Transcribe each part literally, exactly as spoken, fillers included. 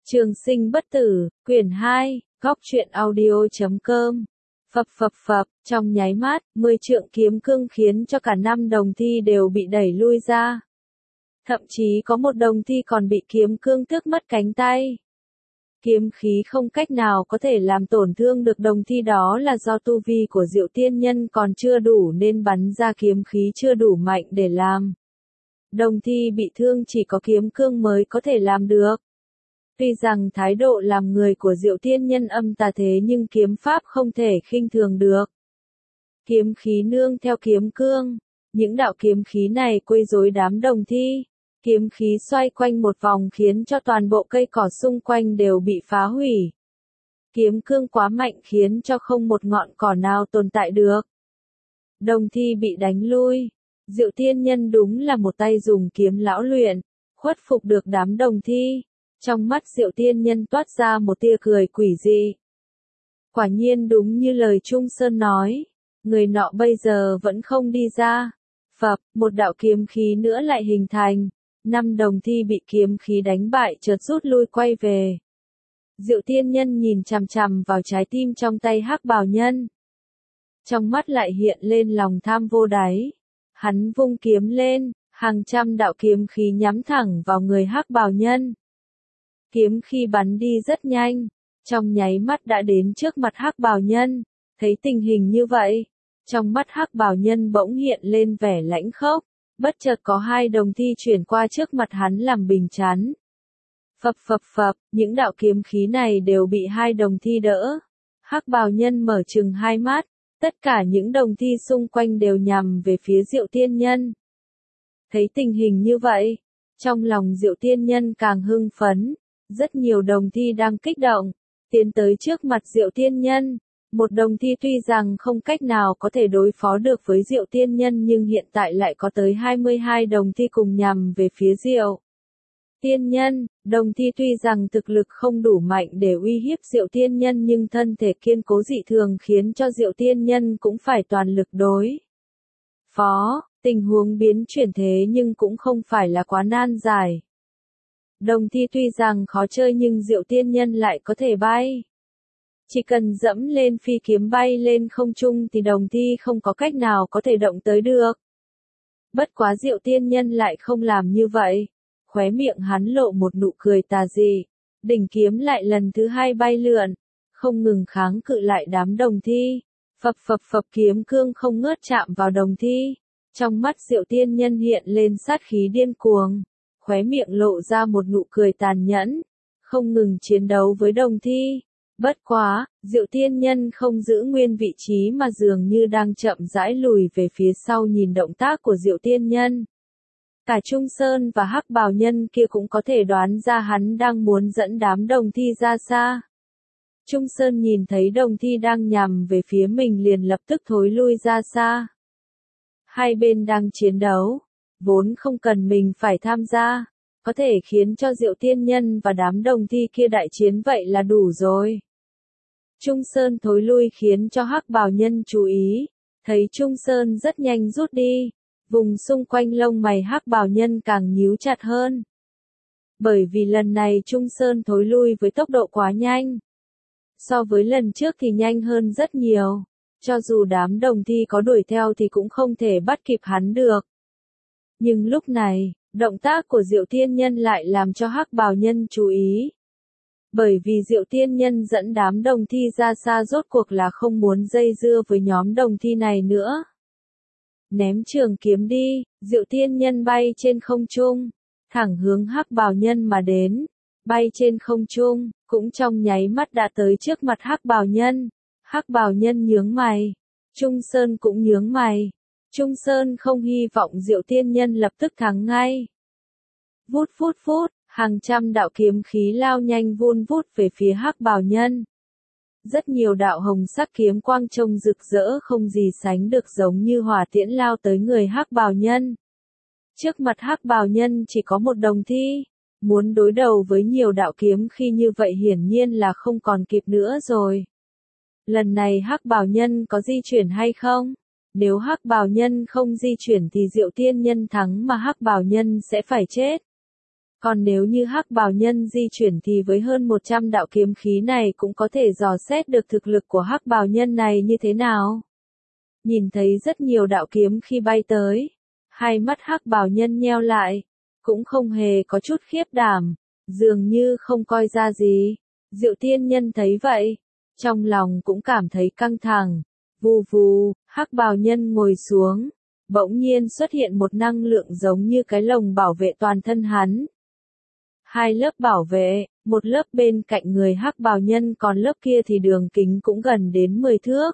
Trường sinh bất tử, quyển hai, góc truyện audio chấm com. Phập phập phập, trong nháy mắt, mười trượng kiếm cương khiến cho cả năm đồng thi đều bị đẩy lui ra. Thậm chí có một đồng thi còn bị kiếm cương tước mất cánh tay. Kiếm khí không cách nào có thể làm tổn thương được đồng thi, đó là do tu vi của Diệu Tiên Nhân còn chưa đủ nên bắn ra kiếm khí chưa đủ mạnh để làm. Đồng thi bị thương chỉ có kiếm cương mới có thể làm được. Tuy rằng thái độ làm người của Diệu Tiên Nhân âm tà thế nhưng kiếm pháp không thể khinh thường được. Kiếm khí nương theo kiếm cương, những đạo kiếm khí này quấy rối đám đồng thi. Kiếm khí xoay quanh một vòng khiến cho toàn bộ cây cỏ xung quanh đều bị phá hủy. Kiếm cương quá mạnh khiến cho không một ngọn cỏ nào tồn tại được. Đồng thi bị đánh lui. Diệu Tiên Nhân đúng là một tay dùng kiếm lão luyện, khuất phục được đám đồng thi. Trong mắt Diệu Tiên Nhân toát ra một tia cười quỷ dị. Quả nhiên đúng như lời Trung Sơn nói, người nọ bây giờ vẫn không đi ra. Phập, một đạo kiếm khí nữa lại hình thành. Năm đồng thi bị kiếm khí đánh bại chợt rút lui quay về. Diệu Tiên Nhân nhìn chằm chằm vào trái tim trong tay Hắc Bào Nhân. Trong mắt lại hiện lên lòng tham vô đáy. Hắn vung kiếm lên, hàng trăm đạo kiếm khí nhắm thẳng vào người Hắc Bào Nhân. Kiếm khí bắn đi rất nhanh, trong nháy mắt đã đến trước mặt Hắc Bào Nhân. Thấy tình hình như vậy, trong mắt Hắc Bào Nhân bỗng hiện lên vẻ lãnh khốc. Bất chợt có hai đồng thi chuyển qua trước mặt hắn làm bình chắn. Phập phập phập, những đạo kiếm khí này đều bị hai đồng thi đỡ. Hắc Bào Nhân mở trừng hai mắt, tất cả những đồng thi xung quanh đều nhằm về phía Diệu Tiên Nhân. Thấy tình hình như vậy, trong lòng Diệu Tiên Nhân càng hưng phấn, rất nhiều đồng thi đang kích động, tiến tới trước mặt Diệu Tiên Nhân. Một đồng thi tuy rằng không cách nào có thể đối phó được với Diệu Tiên Nhân nhưng hiện tại lại có tới hai mươi hai đồng thi cùng nhằm về phía Diệu Tiên Nhân. Đồng thi tuy rằng thực lực không đủ mạnh để uy hiếp Diệu Tiên Nhân nhưng thân thể kiên cố dị thường khiến cho Diệu Tiên Nhân cũng phải toàn lực đối phó. Tình huống biến chuyển thế nhưng cũng không phải là quá nan giải. Đồng thi tuy rằng khó chơi nhưng Diệu Tiên Nhân lại có thể bay. Chỉ cần dẫm lên phi kiếm bay lên không trung thì đồng thi không có cách nào có thể động tới được. Bất quá Diệu Tiên Nhân lại không làm như vậy. Khóe miệng hắn lộ một nụ cười tà dị. Đỉnh kiếm lại lần thứ hai bay lượn, không ngừng kháng cự lại đám đồng thi. Phập phập phập, kiếm cương không ngớt chạm vào đồng thi. Trong mắt Diệu Tiên Nhân hiện lên sát khí điên cuồng. Khóe miệng lộ ra một nụ cười tàn nhẫn. Không ngừng chiến đấu với đồng thi. Bất quá, Diệu Tiên Nhân không giữ nguyên vị trí mà dường như đang chậm rãi lùi về phía sau nhìn động tác của Diệu Tiên Nhân. Cả Trung Sơn và Hắc Bào Nhân kia cũng có thể đoán ra hắn đang muốn dẫn đám đồng thi ra xa. Trung Sơn nhìn thấy đồng thi đang nhằm về phía mình liền lập tức thối lui ra xa. Hai bên đang chiến đấu, vốn không cần mình phải tham gia, có thể khiến cho Diệu Tiên Nhân và đám đồng thi kia đại chiến vậy là đủ rồi. Trung Sơn thối lui khiến cho Hắc Bào Nhân chú ý, thấy Trung Sơn rất nhanh rút đi, vùng xung quanh lông mày Hắc Bào Nhân càng nhíu chặt hơn. Bởi vì lần này Trung Sơn thối lui với tốc độ quá nhanh. So với lần trước thì nhanh hơn rất nhiều, cho dù đám đồng thi có đuổi theo thì cũng không thể bắt kịp hắn được. Nhưng lúc này, động tác của Diệu Tiên Nhân lại làm cho Hắc Bào Nhân chú ý. Bởi vì Diệu Tiên Nhân dẫn đám đồng thi ra xa rốt cuộc là không muốn dây dưa với nhóm đồng thi này nữa. Ném trường kiếm đi, Diệu Tiên Nhân bay trên không trung, thẳng hướng Hắc Bào Nhân mà đến. Bay trên không trung, cũng trong nháy mắt đã tới trước mặt Hắc Bào Nhân. Hắc Bào Nhân nhướng mày. Trung Sơn cũng nhướng mày. Trung Sơn không hy vọng Diệu Tiên Nhân lập tức thắng ngay. Vút vút vút, hàng trăm đạo kiếm khí lao nhanh vun vút về phía Hắc Bào Nhân. Rất nhiều đạo hồng sắc kiếm quang trông rực rỡ không gì sánh được giống như hỏa tiễn lao tới người Hắc Bào Nhân. Trước mặt Hắc Bào Nhân chỉ có một đồng thi. Muốn đối đầu với nhiều đạo kiếm khi như vậy hiển nhiên là không còn kịp nữa rồi. Lần này Hắc Bào Nhân có di chuyển hay không? Nếu Hắc Bào Nhân không di chuyển thì Diệu Tiên Nhân thắng mà Hắc Bào Nhân sẽ phải chết. Còn nếu như hắc bào nhân di chuyển thì với hơn một trăm đạo kiếm khí này cũng có thể dò xét được thực lực của hắc bào nhân này như thế nào. Nhìn thấy rất nhiều đạo kiếm khi bay tới, hai mắt hắc bào nhân nheo lại, cũng không hề có chút khiếp đảm, dường như không coi ra gì. Diệu Tiên Nhân thấy vậy, trong lòng cũng cảm thấy căng thẳng, vù vù, hắc bào nhân ngồi xuống, bỗng nhiên xuất hiện một năng lượng giống như cái lồng bảo vệ toàn thân hắn. Hai lớp bảo vệ, một lớp bên cạnh người hắc bào nhân còn lớp kia thì đường kính cũng gần đến mười thước.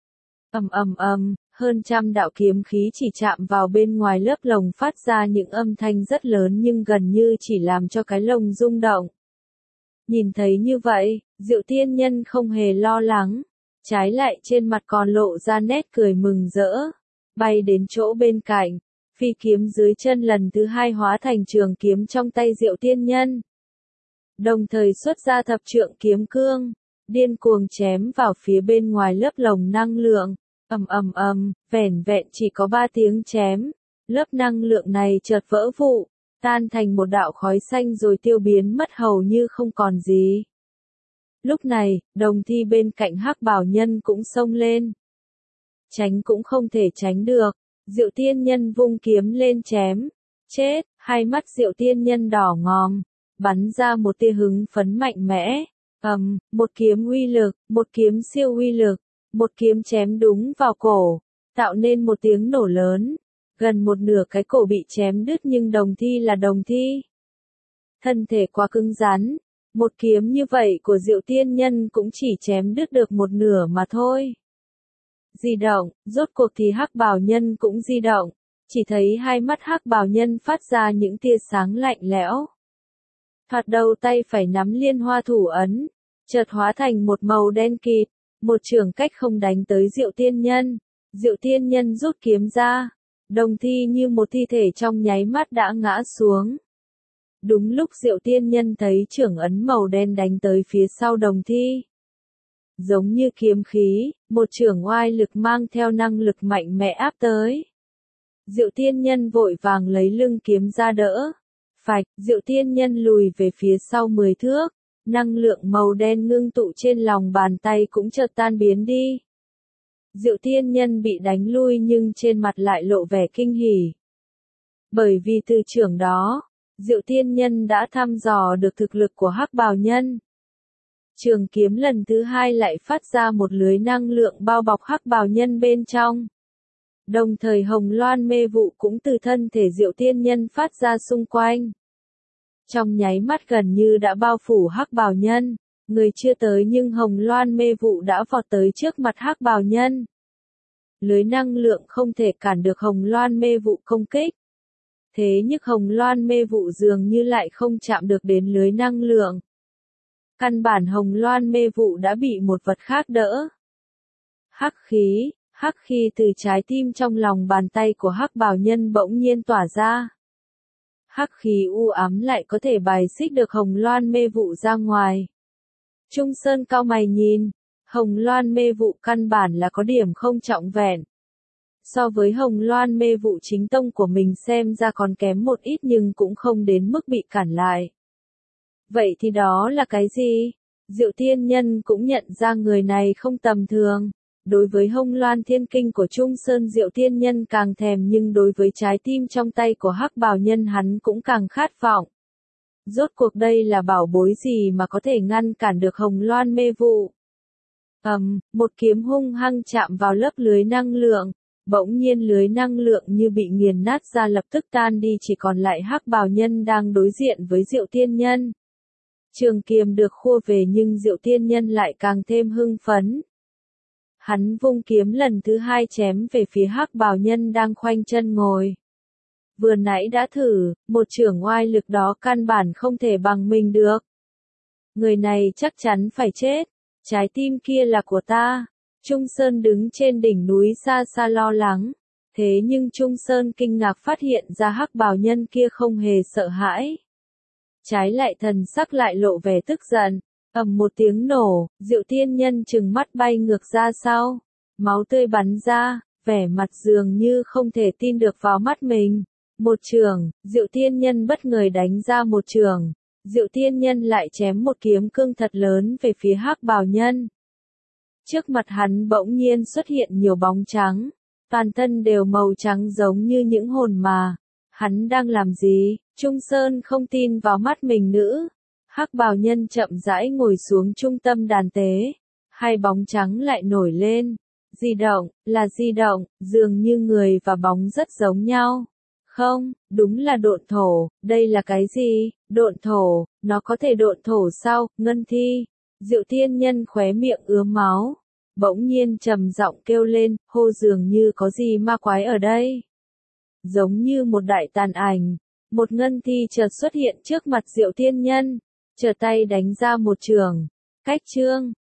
Ầm ầm ầm, hơn trăm đạo kiếm khí chỉ chạm vào bên ngoài lớp lồng phát ra những âm thanh rất lớn nhưng gần như chỉ làm cho cái lồng rung động. Nhìn thấy như vậy, Diệu Tiên Nhân không hề lo lắng, trái lại trên mặt còn lộ ra nét cười mừng rỡ, bay đến chỗ bên cạnh, phi kiếm dưới chân lần thứ hai hóa thành trường kiếm trong tay Diệu Tiên Nhân. Đồng thời xuất ra thập trượng kiếm cương, điên cuồng chém vào phía bên ngoài lớp lồng năng lượng. Ầm ầm ầm, vẻn vẹn chỉ có ba tiếng chém, lớp năng lượng này chợt vỡ vụn, tan thành một đạo khói xanh rồi tiêu biến mất hầu như không còn gì. Lúc này, đồng thi bên cạnh hắc bào nhân cũng xông lên. Tránh cũng không thể tránh được, Diệu Tiên Nhân vung kiếm lên chém, chết, hai mắt Diệu Tiên Nhân đỏ ngòm, bắn ra một tia hứng phấn mạnh mẽ, ầm, một kiếm uy lực, một kiếm siêu uy lực. Một kiếm chém đúng vào cổ, tạo nên một tiếng nổ lớn, gần một nửa cái cổ bị chém đứt nhưng đồng thi là đồng thi. Thân thể quá cứng rắn, một kiếm như vậy của Diệu Tiên Nhân cũng chỉ chém đứt được một nửa mà thôi. Di động, rốt cuộc thì hắc bào nhân cũng di động, chỉ thấy hai mắt hắc bào nhân phát ra những tia sáng lạnh lẽo. Thoạt đầu tay phải nắm liên hoa thủ ấn, chợt hóa thành một màu đen kịt. Một trường cách không đánh tới Diệu Tiên Nhân, Diệu Tiên Nhân rút kiếm ra, đồng thi như một thi thể trong nháy mắt đã ngã xuống. Đúng lúc Diệu Tiên Nhân thấy trường ấn màu đen đánh tới phía sau đồng thi. Giống như kiếm khí, một trường oai lực mang theo năng lực mạnh mẽ áp tới. Diệu Tiên Nhân vội vàng lấy lưng kiếm ra đỡ. Phạch, Diệu Tiên Nhân lùi về phía sau mười thước. Năng lượng màu đen ngưng tụ trên lòng bàn tay cũng chợt tan biến đi. Diệu Tiên Nhân bị đánh lui nhưng trên mặt lại lộ vẻ kinh hỉ. Bởi vì từ trường đó, Diệu Tiên Nhân đã thăm dò được thực lực của hắc bào nhân. Trường kiếm lần thứ hai lại phát ra một lưới năng lượng bao bọc hắc bào nhân bên trong. Đồng thời hồng loan mê vụ cũng từ thân thể Diệu Tiên Nhân phát ra xung quanh. Trong nháy mắt gần như đã bao phủ hắc bào nhân, người chưa tới nhưng hồng loan mê vụ đã vọt tới trước mặt hắc bào nhân. Lưới năng lượng không thể cản được hồng loan mê vụ công kích. Thế nhưng hồng loan mê vụ dường như lại không chạm được đến lưới năng lượng. Căn bản hồng loan mê vụ đã bị một vật khác đỡ. Hắc khí, hắc khí từ trái tim trong lòng bàn tay của hắc bào nhân bỗng nhiên tỏa ra. Hắc khí u ám lại có thể bài xích được hồng loan mê vụ ra ngoài. Trung Sơn cau mày nhìn, hồng loan mê vụ căn bản là có điểm không trọn vẹn. So với hồng loan mê vụ chính tông của mình xem ra còn kém một ít nhưng cũng không đến mức bị cản lại. Vậy thì đó là cái gì? Diệu Tiên Nhân cũng nhận ra người này không tầm thường. Đối với hồng loan thiên kinh của Trung Sơn Diệu Tiên Nhân càng thèm nhưng đối với trái tim trong tay của hắc bào nhân hắn cũng càng khát vọng. Rốt cuộc đây là bảo bối gì mà có thể ngăn cản được hồng loan mê vụ? Ầm, um, một kiếm hung hăng chạm vào lớp lưới năng lượng, bỗng nhiên lưới năng lượng như bị nghiền nát ra lập tức tan đi chỉ còn lại hắc bào nhân đang đối diện với Diệu Tiên Nhân. Trường kiếm được khua về nhưng Diệu Tiên Nhân lại càng thêm hưng phấn. Hắn vung kiếm lần thứ hai chém về phía hắc bào nhân đang khoanh chân ngồi. Vừa nãy đã thử, một chưởng oai lực đó căn bản không thể bằng mình được. Người này chắc chắn phải chết, trái tim kia là của ta. Trung Sơn đứng trên đỉnh núi xa xa lo lắng. Thế nhưng Trung Sơn kinh ngạc phát hiện ra hắc bào nhân kia không hề sợ hãi. Trái lại thần sắc lại lộ vẻ tức giận. Ầm một tiếng nổ, Diệu Tiên Nhân trừng mắt bay ngược ra sau. Máu tươi bắn ra, vẻ mặt dường như không thể tin được vào mắt mình. Một trường, Diệu Thiên Nhân bất ngờ đánh ra một trường. Diệu Thiên Nhân lại chém một kiếm cương thật lớn về phía Hắc Bào Nhân. Trước mặt hắn bỗng nhiên xuất hiện nhiều bóng trắng, toàn thân đều màu trắng giống như những hồn mà. Hắn đang làm gì? Trung Sơn không tin vào mắt mình nữ. Hắc Bào Nhân chậm rãi ngồi xuống trung tâm đàn tế. Hai bóng trắng lại nổi lên. Di động, là di động, dường như người và bóng rất giống nhau. Không, đúng là độn thổ, đây là cái gì? Độn thổ, nó có thể độn thổ sao? Ngân Thi. Diệu Thiên Nhân khóe miệng ứa máu. Bỗng nhiên trầm giọng kêu lên, hô dường như có gì ma quái ở đây. Giống như một đại tàn ảnh, một ngân thi chợt xuất hiện trước mặt Diệu Thiên Nhân, trở tay đánh ra một trường. Cách chương